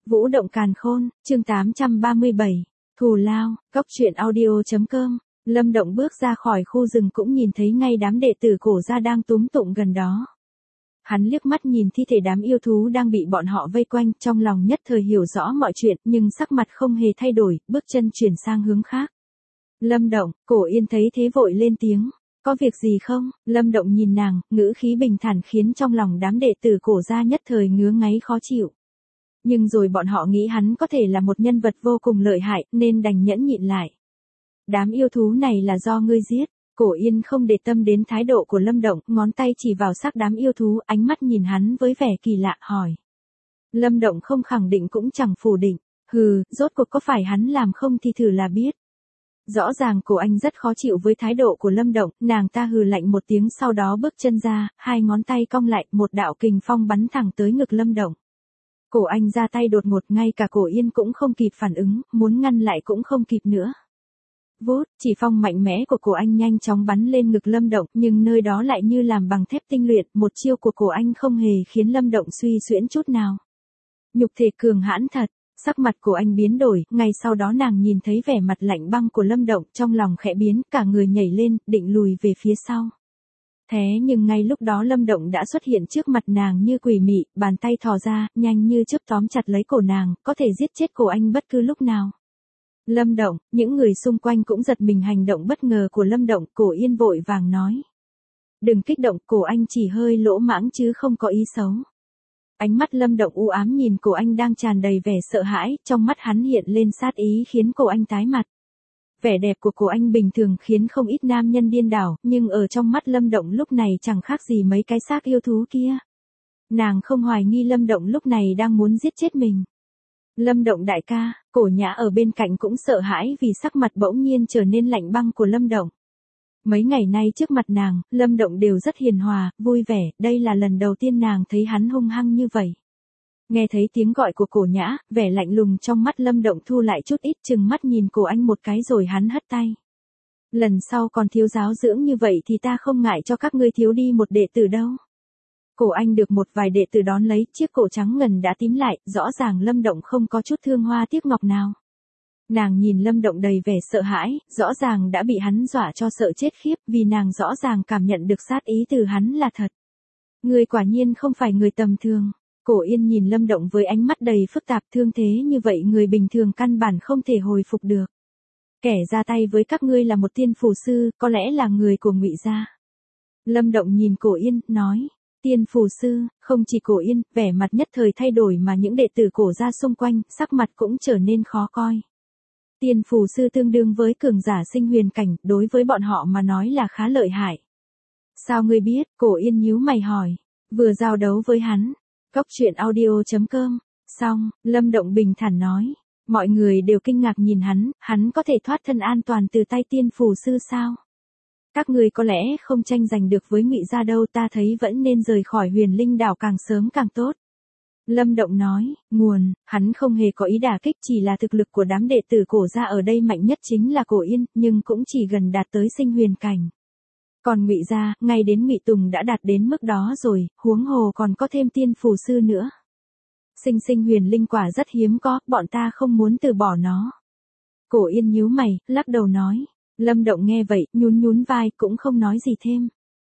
Vũ động càn khôn, chương 837, thù lao, cóc truyện audio.com. Lâm Động bước ra khỏi khu rừng cũng nhìn thấy ngay đám đệ tử cổ gia đang túm tụng gần đó. Hắn liếc mắt nhìn thi thể đám yêu thú đang bị bọn họ vây quanh, trong lòng nhất thời hiểu rõ mọi chuyện, nhưng sắc mặt không hề thay đổi, bước chân chuyển sang hướng khác. Lâm Động, Cổ Yên thấy thế vội lên tiếng. Có việc gì không? Lâm Động nhìn nàng, ngữ khí bình thản khiến trong lòng đám đệ tử cổ gia nhất thời ngứa ngáy khó chịu. Nhưng rồi bọn họ nghĩ hắn có thể là một nhân vật vô cùng lợi hại, nên đành nhẫn nhịn lại. Đám yêu thú này là do ngươi giết. Cổ Yên không để tâm đến thái độ của Lâm Động, ngón tay chỉ vào xác đám yêu thú, ánh mắt nhìn hắn với vẻ kỳ lạ, hỏi. Lâm Động không khẳng định cũng chẳng phủ định. Hừ, rốt cuộc có phải hắn làm không thì thử là biết. Rõ ràng Cổ Anh rất khó chịu với thái độ của Lâm Động, nàng ta hừ lạnh một tiếng sau đó bước chân ra, hai ngón tay cong lại, một đạo kình phong bắn thẳng tới ngực Lâm Động. Cổ Anh ra tay đột ngột, ngay cả Cổ Yên cũng không kịp phản ứng, muốn ngăn lại cũng không kịp nữa. Vút, chỉ phong mạnh mẽ của Cổ Anh nhanh chóng bắn lên ngực Lâm Động, nhưng nơi đó lại như làm bằng thép tinh luyện, một chiêu của Cổ Anh không hề khiến Lâm Động suy xuyễn chút nào. Nhục thể cường hãn thật. Sắc mặt của anh biến đổi, ngay sau đó nàng nhìn thấy vẻ mặt lạnh băng của Lâm Động, trong lòng khẽ biến, cả người nhảy lên, định lùi về phía sau. Thế nhưng ngay lúc đó Lâm Động đã xuất hiện trước mặt nàng như quỷ mị, bàn tay thò ra, nhanh như chớp tóm chặt lấy cổ nàng, có thể giết chết Cổ Anh bất cứ lúc nào. Lâm Động, những người xung quanh cũng giật mình hành động bất ngờ của Lâm Động, Cổ Yên vội vàng nói. Đừng kích động, Cổ Anh chỉ hơi lỗ mãng chứ không có ý xấu. Ánh mắt Lâm Động u ám nhìn Cổ Anh đang tràn đầy vẻ sợ hãi, trong mắt hắn hiện lên sát ý khiến Cổ Anh tái mặt. Vẻ đẹp của Cổ Anh bình thường khiến không ít nam nhân điên đảo, nhưng ở trong mắt Lâm Động lúc này chẳng khác gì mấy cái xác yêu thú kia. Nàng không hoài nghi Lâm Động lúc này đang muốn giết chết mình. Lâm Động đại ca, Cổ Nhã ở bên cạnh cũng sợ hãi vì sắc mặt bỗng nhiên trở nên lạnh băng của Lâm Động. Mấy ngày nay trước mặt nàng, Lâm Động đều rất hiền hòa, vui vẻ, đây là lần đầu tiên nàng thấy hắn hung hăng như vậy. Nghe thấy tiếng gọi của Cổ Nhã, vẻ lạnh lùng trong mắt Lâm Động thu lại chút ít, chừng mắt nhìn Cổ Anh một cái rồi hắn hất tay. Lần sau còn thiếu giáo dưỡng như vậy thì ta không ngại cho các ngươi thiếu đi một đệ tử đâu. Cổ Anh được một vài đệ tử đón lấy, chiếc cổ trắng ngần đã tím lại, rõ ràng Lâm Động không có chút thương hoa tiếc ngọc nào. Nàng nhìn Lâm Động đầy vẻ sợ hãi, rõ ràng đã bị hắn dọa cho sợ chết khiếp, vì nàng rõ ràng cảm nhận được sát ý từ hắn là thật. Người quả nhiên không phải người tầm thường. Cổ Yên nhìn Lâm Động với ánh mắt đầy phức tạp, thương thế như vậy người bình thường căn bản không thể hồi phục được. Kẻ ra tay với các ngươi là một tiên phù sư, có lẽ là người của Ngụy gia. Lâm Động nhìn Cổ Yên, nói. Tiên phù sư, không chỉ Cổ Yên, vẻ mặt nhất thời thay đổi mà những đệ tử cổ gia xung quanh, sắc mặt cũng trở nên khó coi. Tiên phù sư tương đương với cường giả sinh huyền cảnh, đối với bọn họ mà nói là khá lợi hại. Sao ngươi biết? Cổ Yên nhíu mày hỏi. Vừa giao đấu với hắn. Cóc truyện audio.com. Xong, Lâm Động bình thản nói. Mọi người đều kinh ngạc nhìn hắn có thể thoát thân an toàn từ tay tiên phù sư sao? Các ngươi có lẽ không tranh giành được với Ngụy gia đâu, ta thấy vẫn nên rời khỏi Huyền Linh đảo càng sớm càng tốt. Lâm Động nói, hắn không hề có ý đả kích, chỉ là thực lực của đám đệ tử cổ gia ở đây mạnh nhất chính là Cổ Yên, nhưng cũng chỉ gần đạt tới sinh huyền cảnh. Còn Ngụy gia, ngay đến Ngụy Tùng đã đạt đến mức đó rồi, huống hồ còn có thêm tiên phù sư nữa. Sinh huyền linh quả rất hiếm có, bọn ta không muốn từ bỏ nó. Cổ Yên nhíu mày, lắc đầu nói. Lâm Động nghe vậy, nhún vai, cũng không nói gì thêm.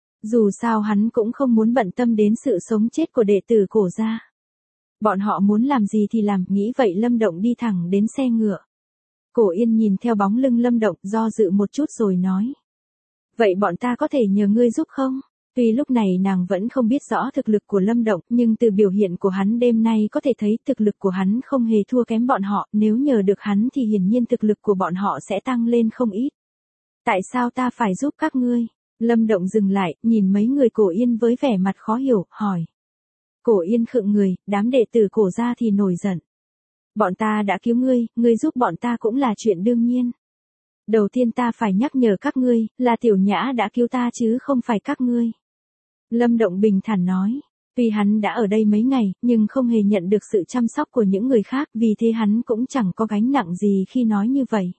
Dù sao hắn cũng không muốn bận tâm đến sự sống chết của đệ tử cổ gia. Bọn họ muốn làm gì thì làm, nghĩ vậy Lâm Động đi thẳng đến xe ngựa. Cổ Yên nhìn theo bóng lưng Lâm Động, do dự một chút rồi nói. Vậy bọn ta có thể nhờ ngươi giúp không? Tuy lúc này nàng vẫn không biết rõ thực lực của Lâm Động, nhưng từ biểu hiện của hắn đêm nay có thể thấy thực lực của hắn không hề thua kém bọn họ, nếu nhờ được hắn thì hiển nhiên thực lực của bọn họ sẽ tăng lên không ít. Tại sao ta phải giúp các ngươi? Lâm Động dừng lại, nhìn mấy người Cổ Yên với vẻ mặt khó hiểu, hỏi. Cổ Yên khựng người, đám đệ tử cổ gia thì nổi giận. Bọn ta đã cứu ngươi giúp bọn ta cũng là chuyện đương nhiên. Đầu tiên ta phải nhắc nhở các ngươi, là Tiểu Nhã đã cứu ta chứ không phải các ngươi. Lâm Động bình thản nói. Tuy hắn đã ở đây mấy ngày, nhưng không hề nhận được sự chăm sóc của những người khác, vì thế hắn cũng chẳng có gánh nặng gì khi nói như vậy.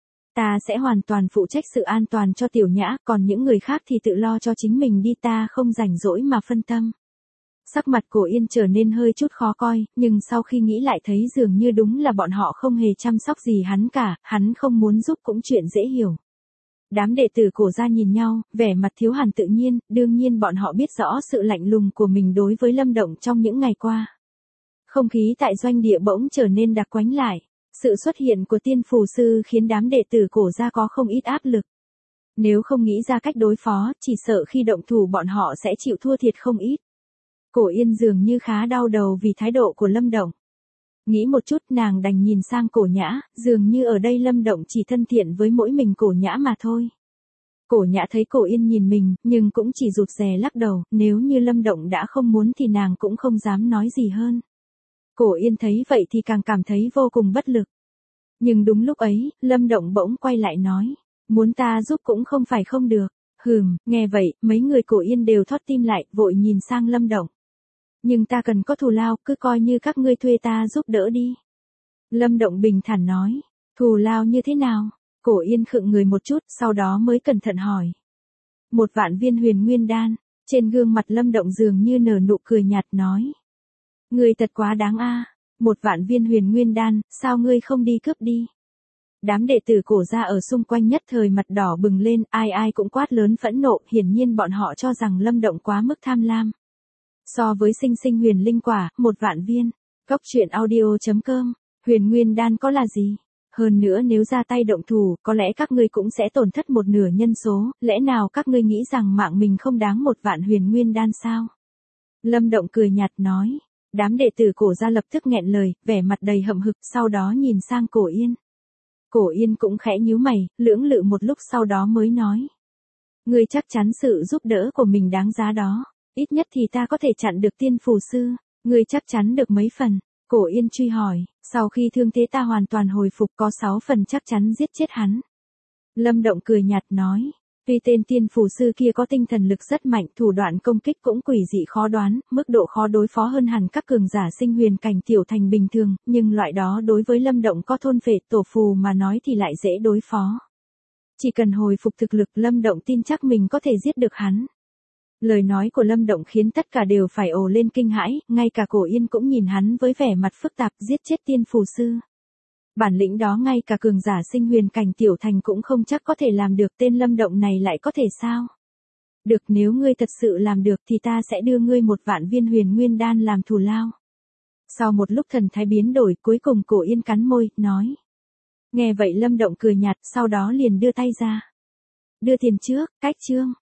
Ta sẽ hoàn toàn phụ trách sự an toàn cho Tiểu Nhã, còn những người khác thì tự lo cho chính mình đi, ta không rảnh rỗi mà phân tâm. Sắc mặt Cổ Yên trở nên hơi chút khó coi, nhưng sau khi nghĩ lại thấy dường như đúng là bọn họ không hề chăm sóc gì hắn cả, hắn không muốn giúp cũng chuyện dễ hiểu. Đám đệ tử Cổ gia nhìn nhau, vẻ mặt thiếu hẳn tự nhiên, đương nhiên bọn họ biết rõ sự lạnh lùng của mình đối với Lâm Động trong những ngày qua. Không khí tại doanh địa bỗng trở nên đặc quánh lại. Sự xuất hiện của tiên phù sư khiến đám đệ tử Cổ gia có không ít áp lực. Nếu không nghĩ ra cách đối phó, chỉ sợ khi động thủ bọn họ sẽ chịu thua thiệt không ít. Cổ Yên dường như khá đau đầu vì thái độ của Lâm Động. Nghĩ một chút nàng đành nhìn sang Cổ Nhã, dường như ở đây Lâm Động chỉ thân thiện với mỗi mình Cổ Nhã mà thôi. Cổ Nhã thấy Cổ Yên nhìn mình, nhưng cũng chỉ rụt rè lắc đầu, nếu như Lâm Động đã không muốn thì nàng cũng không dám nói gì hơn. Cổ Yên thấy vậy thì càng cảm thấy vô cùng bất lực. Nhưng đúng lúc ấy, Lâm Động bỗng quay lại nói, muốn ta giúp cũng không phải không được. Nghe vậy, mấy người Cổ Yên đều thót tim lại, vội nhìn sang Lâm Động. Nhưng ta cần có thù lao, cứ coi như các ngươi thuê ta giúp đỡ đi. Lâm Động bình thản nói, thù lao như thế nào? Cổ Yên khựng người một chút, sau đó mới cẩn thận hỏi. 1.000.000 viên huyền nguyên đan. Trên gương mặt Lâm Động dường như nở nụ cười nhạt nói. Ngươi thật quá đáng a. 1.000.000 viên huyền nguyên đan, sao ngươi không đi cướp đi? Đám đệ tử Cổ gia ở xung quanh nhất thời mặt đỏ bừng lên, ai ai cũng quát lớn phẫn nộ, hiển nhiên bọn họ cho rằng Lâm Động quá mức tham lam. So với sinh sinh huyền linh quả, 1.000.000 viên. Cốc truyện audio.com, huyền nguyên đan có là gì? Hơn nữa nếu ra tay động thủ, có lẽ các ngươi cũng sẽ tổn thất một nửa nhân số, lẽ nào các ngươi nghĩ rằng mạng mình không đáng 1.000.000 huyền nguyên đan sao? Lâm Động cười nhạt nói. Đám đệ tử Cổ gia lập tức nghẹn lời, vẻ mặt đầy hậm hực, sau đó nhìn sang Cổ Yên. Cổ Yên cũng khẽ nhíu mày, lưỡng lự một lúc sau đó mới nói. Ngươi chắc chắn sự giúp đỡ của mình đáng giá đó. Ít nhất thì ta có thể chặn được tiên phù sư. Ngươi chắc chắn được mấy phần? Cổ Yên truy hỏi, sau khi thương thế ta hoàn toàn hồi phục có 6 phần chắc chắn giết chết hắn. Lâm Động cười nhạt nói. Tuy tên tiên phù sư kia có tinh thần lực rất mạnh, thủ đoạn công kích cũng quỷ dị khó đoán, mức độ khó đối phó hơn hẳn các cường giả sinh huyền cảnh tiểu thành bình thường, nhưng loại đó đối với Lâm Động có thôn phệ tổ phù mà nói thì lại dễ đối phó. Chỉ cần hồi phục thực lực, Lâm Động tin chắc mình có thể giết được hắn. Lời nói của Lâm Động khiến tất cả đều phải ồ lên kinh hãi, ngay cả Cổ Yên cũng nhìn hắn với vẻ mặt phức tạp, giết chết tiên phù sư. Bản lĩnh đó ngay cả cường giả sinh huyền cảnh tiểu thành cũng không chắc có thể làm được, tên Lâm Động này lại có thể sao? Được, nếu ngươi thật sự làm được thì ta sẽ đưa ngươi 1.000.000 viên huyền nguyên đan làm thù lao. Sau một lúc thần thái biến đổi, cuối cùng Cổ Yên cắn môi, nói. Nghe vậy Lâm Động cười nhạt, sau đó liền đưa tay ra. Đưa tiền trước, cách chương.